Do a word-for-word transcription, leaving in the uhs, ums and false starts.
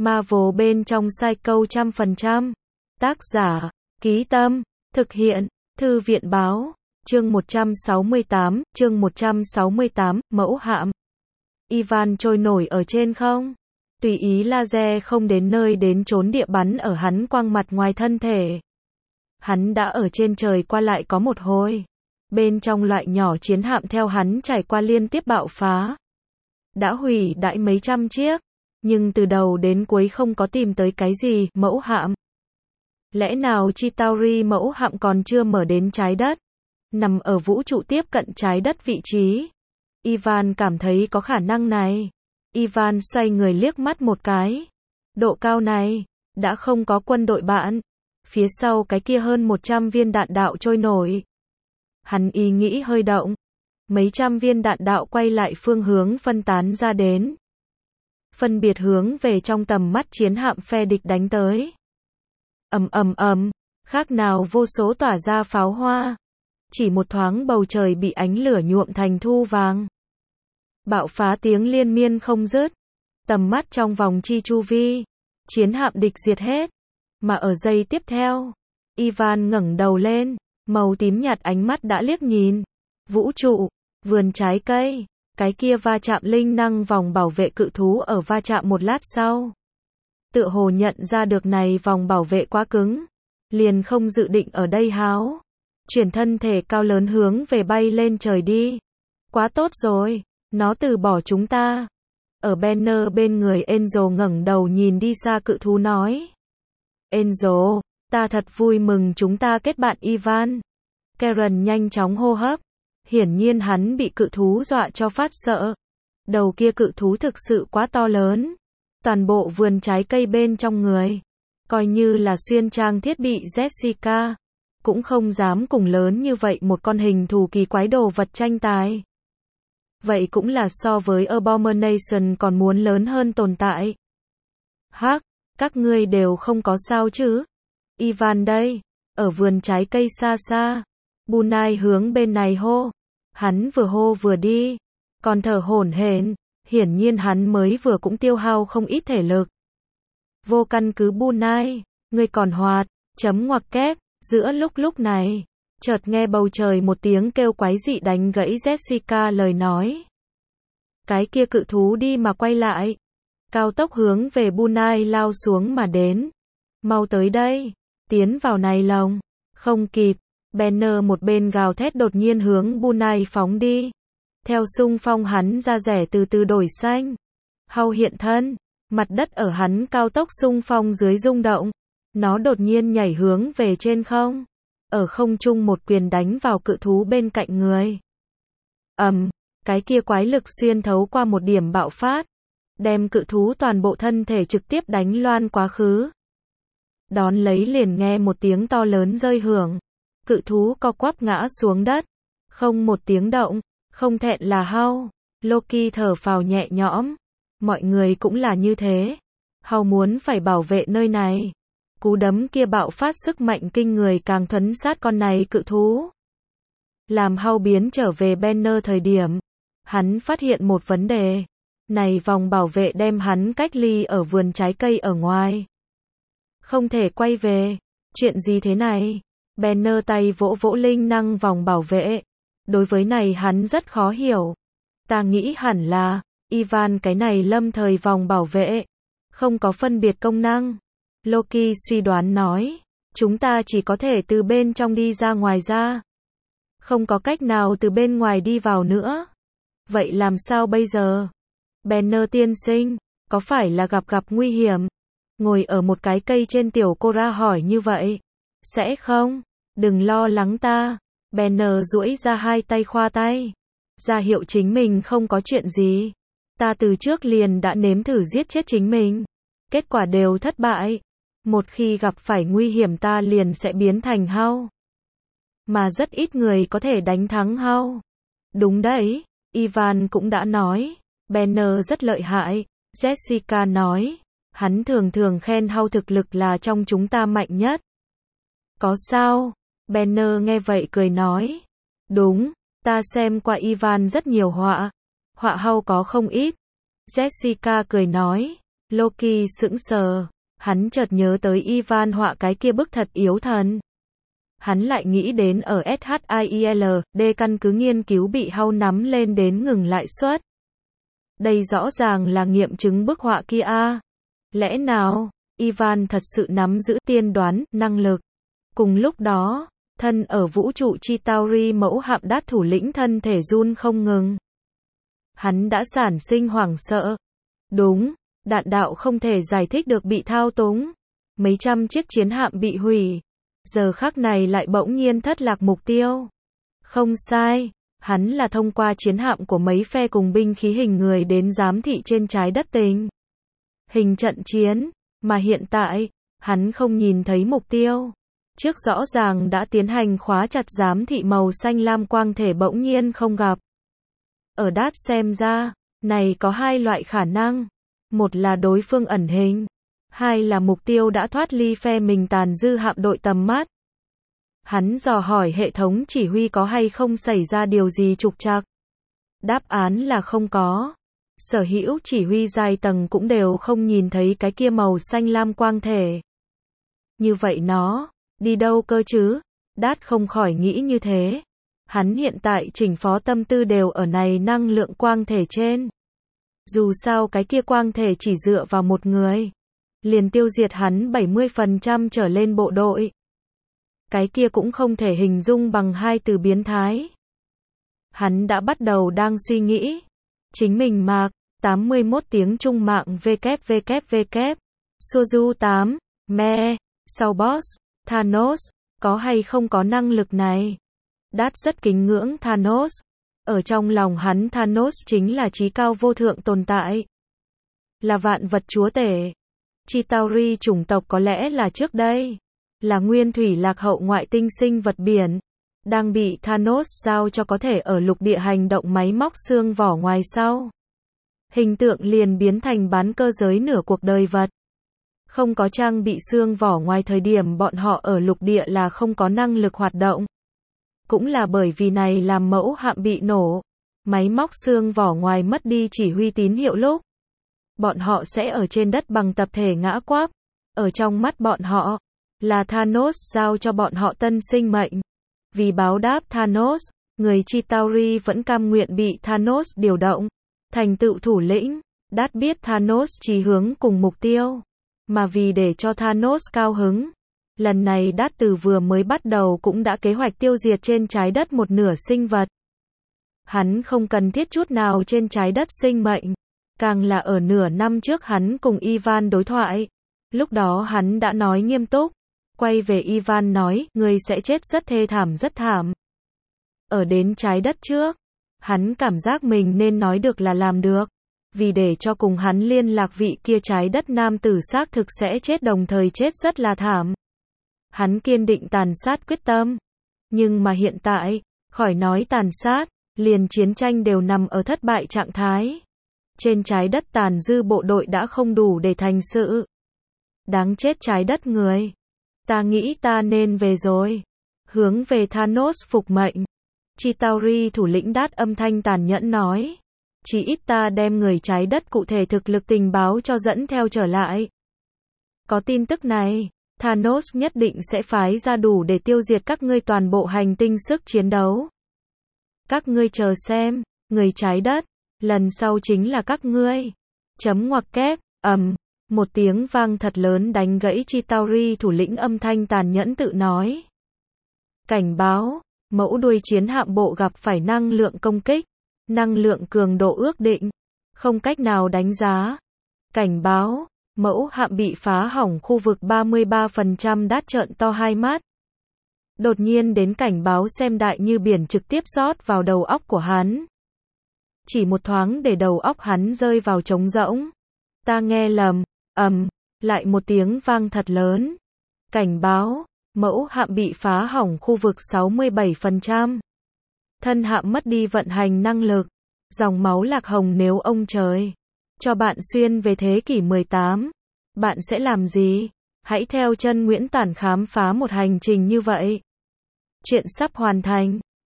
Marvel bên trong Psycho trăm phần trăm. Tác giả, Ký Tâm, thực hiện, Thư viện báo, chương một trăm sáu mươi tám, chương một trăm sáu mươi tám, mẫu hạm. Ivan trôi nổi ở trên không. Tùy ý laser không đến nơi đến chốn địa bắn ở hắn quang mặt ngoài thân thể. Hắn đã ở trên trời qua lại có một hồi. Bên trong loại nhỏ chiến hạm theo hắn trải qua liên tiếp bạo phá. Đã hủy đại mấy trăm chiếc. Nhưng từ đầu đến cuối không có tìm tới cái gì, mẫu hạm. Lẽ nào Chitauri mẫu hạm còn chưa mở đến trái đất? Nằm ở vũ trụ tiếp cận trái đất vị trí. Ivan cảm thấy có khả năng này. Ivan xoay người liếc mắt một cái. Độ cao này, đã không có quân đội bạn. Phía sau cái kia hơn một trăm viên đạn đạo trôi nổi. Hắn ý nghĩ hơi động. Mấy trăm viên đạn đạo quay lại phương hướng phân tán ra đến. Phân biệt hướng về trong tầm mắt chiến hạm phe địch đánh tới. Ầm ầm ầm, khác nào vô số tỏa ra pháo hoa. Chỉ một thoáng bầu trời bị ánh lửa nhuộm thành thu vàng. Bạo phá tiếng liên miên không dứt. Tầm mắt trong vòng chi chu vi, chiến hạm địch diệt hết. Mà ở giây tiếp theo, Ivan ngẩng đầu lên, màu tím nhạt ánh mắt đã liếc nhìn. Vũ trụ, vườn trái cây, cái kia va chạm linh năng vòng bảo vệ cự thú ở va chạm một lát sau. Tựa hồ nhận ra được này vòng bảo vệ quá cứng, liền không dự định ở đây háo. Chuyển thân thể cao lớn hướng về bay lên trời đi. Quá tốt rồi, nó từ bỏ chúng ta. Ở banner bên người Angel ngẩng đầu nhìn đi xa cự thú nói. Angel, ta thật vui mừng chúng ta kết bạn Ivan. Karen nhanh chóng hô hấp. Hiển nhiên hắn bị cự thú dọa cho phát sợ. Đầu kia cự thú thực sự quá to lớn. Toàn bộ vườn trái cây bên trong người. Coi như là xuyên trang thiết bị Jessica. Cũng không dám cùng lớn như vậy một con hình thù kỳ quái đồ vật tranh tài. Vậy cũng là so với Abomination còn muốn lớn hơn tồn tại. Hắc, các ngươi đều không có sao chứ? Ivan đây, ở vườn trái cây xa xa. Bunai hướng bên này hô. Hắn vừa hô vừa đi. Còn thở hổn hển. Hiển nhiên hắn mới vừa cũng tiêu hao không ít thể lực. Vô căn cứ Bunai, ngươi còn hoạt, chấm ngoặc kép. Giữa lúc lúc này, chợt nghe bầu trời một tiếng kêu quái dị đánh gãy Jessica lời nói. Cái kia cự thú đi mà quay lại. Cao tốc hướng về Bunai lao xuống mà đến. Mau tới đây, tiến vào này lồng. Không kịp, Banner một bên gào thét đột nhiên hướng Bunai phóng đi. Theo xung phong hắn ra rẻ từ từ đổi xanh. Hau hiện thân, mặt đất ở hắn cao tốc xung phong dưới rung động. Nó đột nhiên nhảy hướng về trên không. Ở không trung một quyền đánh vào cự thú bên cạnh người. Ầm, um, cái kia quái lực xuyên thấu qua một điểm bạo phát. Đem cự thú toàn bộ thân thể trực tiếp đánh loan quá khứ. Đón lấy liền nghe một tiếng to lớn rơi hưởng. Cự thú co quắp ngã xuống đất. Không một tiếng động, không thẹn là hau. Loki thở phào nhẹ nhõm. Mọi người cũng là như thế. Hau muốn phải bảo vệ nơi này. Cú đấm kia bạo phát sức mạnh kinh người càng thuấn sát con này cự thú. Làm Hau biến trở về Banner thời điểm. Hắn phát hiện một vấn đề. Này vòng bảo vệ đem hắn cách ly ở vườn trái cây ở ngoài. Không thể quay về. Chuyện gì thế này? Banner tay vỗ vỗ linh năng vòng bảo vệ. Đối với này hắn rất khó hiểu. Ta nghĩ hẳn là, Ivan cái này lâm thời vòng bảo vệ. Không có phân biệt công năng. Loki suy đoán nói. Chúng ta chỉ có thể từ bên trong đi ra ngoài ra. Không có cách nào từ bên ngoài đi vào nữa. Vậy làm sao bây giờ? Banner tiên sinh, có phải là gặp gặp nguy hiểm? Ngồi ở một cái cây trên tiểu Cora hỏi như vậy. Sẽ không? Đừng lo lắng ta. Banner duỗi ra hai tay khoa tay. Ra hiệu chính mình không có chuyện gì. Ta từ trước liền đã nếm thử giết chết chính mình. Kết quả đều thất bại. Một khi gặp phải nguy hiểm ta liền sẽ biến thành Hau. Mà rất ít người có thể đánh thắng Hau. Đúng đấy, Ivan cũng đã nói. Banner rất lợi hại. Jessica nói. Hắn thường thường khen Hau thực lực là trong chúng ta mạnh nhất. Có sao? Banner nghe vậy cười nói. Đúng, ta xem qua Ivan rất nhiều họa. Họa Hau có không ít. Jessica cười nói. Loki sững sờ, hắn chợt nhớ tới Ivan họa cái kia bức thật yếu thần. Hắn lại nghĩ đến ở SHIELD căn cứ nghiên cứu bị hao nắm lên đến ngừng lại suất. Đây rõ ràng là nghiệm chứng bức họa kia a. Lẽ nào, Ivan thật sự nắm giữ tiên đoán, năng lực. Cùng lúc đó, thân ở vũ trụ Chitauri mẫu hạm đát thủ lĩnh thân thể run không ngừng. Hắn đã sản sinh hoảng sợ. Đúng, đạn đạo không thể giải thích được bị thao túng. Mấy trăm chiếc chiến hạm bị hủy. Giờ khắc này lại bỗng nhiên thất lạc mục tiêu. Không sai, hắn là thông qua chiến hạm của mấy phe cùng binh khí hình người đến giám thị trên trái đất tình hình trận chiến, mà hiện tại, hắn không nhìn thấy mục tiêu. Trước rõ ràng đã tiến hành khóa chặt giám thị màu xanh lam quang thể bỗng nhiên không gặp. Ở đát xem ra, này có hai loại khả năng. Một là đối phương ẩn hình. Hai là mục tiêu đã thoát ly phe mình tàn dư hạm đội tầm mắt. Hắn dò hỏi hệ thống chỉ huy có hay không xảy ra điều gì trục trặc. Đáp án là không có. Sở hữu chỉ huy giai tầng cũng đều không nhìn thấy cái kia màu xanh lam quang thể. Như vậy nó, đi đâu cơ chứ? Đát không khỏi nghĩ như thế. Hắn hiện tại chỉnh phó tâm tư đều ở này năng lượng quang thể trên. Dù sao cái kia quang thể chỉ dựa vào một người, liền tiêu diệt hắn bảy mươi phần trăm trở lên bộ đội. Cái kia cũng không thể hình dung bằng hai từ biến thái. Hắn đã bắt đầu đang suy nghĩ. Chính mình mạc, tám mươi mốt tiếng trung mạng www, Suzu tám, me, sau boss, Thanos, có hay không có năng lực này? Đát rất kính ngưỡng Thanos. Ở trong lòng hắn Thanos chính là chí cao vô thượng tồn tại. Là vạn vật chúa tể. Chitauri chủng tộc có lẽ là trước đây. Là nguyên thủy lạc hậu ngoại tinh sinh vật biển. Đang bị Thanos giao cho có thể ở lục địa hành động máy móc xương vỏ ngoài sau. Hình tượng liền biến thành bán cơ giới nửa cuộc đời vật. Không có trang bị xương vỏ ngoài thời điểm bọn họ ở lục địa là không có năng lực hoạt động. Cũng là bởi vì này làm mẫu hạm bị nổ. Máy móc xương vỏ ngoài mất đi chỉ huy tín hiệu lúc. Bọn họ sẽ ở trên đất bằng tập thể ngã quáp. Ở trong mắt bọn họ, là Thanos giao cho bọn họ tân sinh mệnh. Vì báo đáp Thanos, người Chitauri vẫn cam nguyện bị Thanos điều động. Thành tựu thủ lĩnh, Đát biết Thanos chỉ hướng cùng mục tiêu. Mà vì để cho Thanos cao hứng, lần này Đát từ vừa mới bắt đầu cũng đã kế hoạch tiêu diệt trên trái đất một nửa sinh vật. Hắn không cần thiết chút nào trên trái đất sinh mệnh. Càng là ở nửa năm trước hắn cùng Ivan đối thoại. Lúc đó hắn đã nói nghiêm túc. Quay về Ivan nói, người sẽ chết rất thê thảm rất thảm. Ở đến trái đất trước, hắn cảm giác mình nên nói được là làm được. Vì để cho cùng hắn liên lạc vị kia trái đất nam tử xác thực sẽ chết đồng thời chết rất là thảm. Hắn kiên định tàn sát quyết tâm. Nhưng mà hiện tại, khỏi nói tàn sát, liền chiến tranh đều nằm ở thất bại trạng thái. Trên trái đất tàn dư bộ đội đã không đủ để thành sự. Đáng chết trái đất người. Ta nghĩ ta nên về rồi. Hướng về Thanos phục mệnh. Chitauri thủ lĩnh Đát âm thanh tàn nhẫn nói. Chỉ ít ta đem người trái đất cụ thể thực lực tình báo cho dẫn theo trở lại. Có tin tức này, Thanos nhất định sẽ phái ra đủ để tiêu diệt các ngươi toàn bộ hành tinh sức chiến đấu. Các ngươi chờ xem, người trái đất, lần sau chính là các ngươi. Chấm ngoặc kép, ầm, một tiếng vang thật lớn đánh gãy Chitauri thủ lĩnh âm thanh tàn nhẫn tự nói. Cảnh báo, mẫu đuôi chiến hạm bộ gặp phải năng lượng công kích. Năng lượng cường độ ước định, không cách nào đánh giá. Cảnh báo, mẫu hạm bị phá hỏng khu vực ba mươi ba phần trăm. Đát trợn to hai mắt. Đột nhiên đến cảnh báo xem đại như biển trực tiếp rót vào đầu óc của hắn. Chỉ một thoáng để đầu óc hắn rơi vào trống rỗng. Ta nghe lầm, ầm, lại một tiếng vang thật lớn. Cảnh báo, mẫu hạm bị phá hỏng khu vực sáu mươi bảy phần trăm. Thân hạm mất đi vận hành năng lực. Dòng máu lạc hồng nếu ông trời cho bạn xuyên về thế kỷ mười tám, bạn sẽ làm gì? Hãy theo chân Nguyễn Tản khám phá một hành trình như vậy. Chuyện sắp hoàn thành.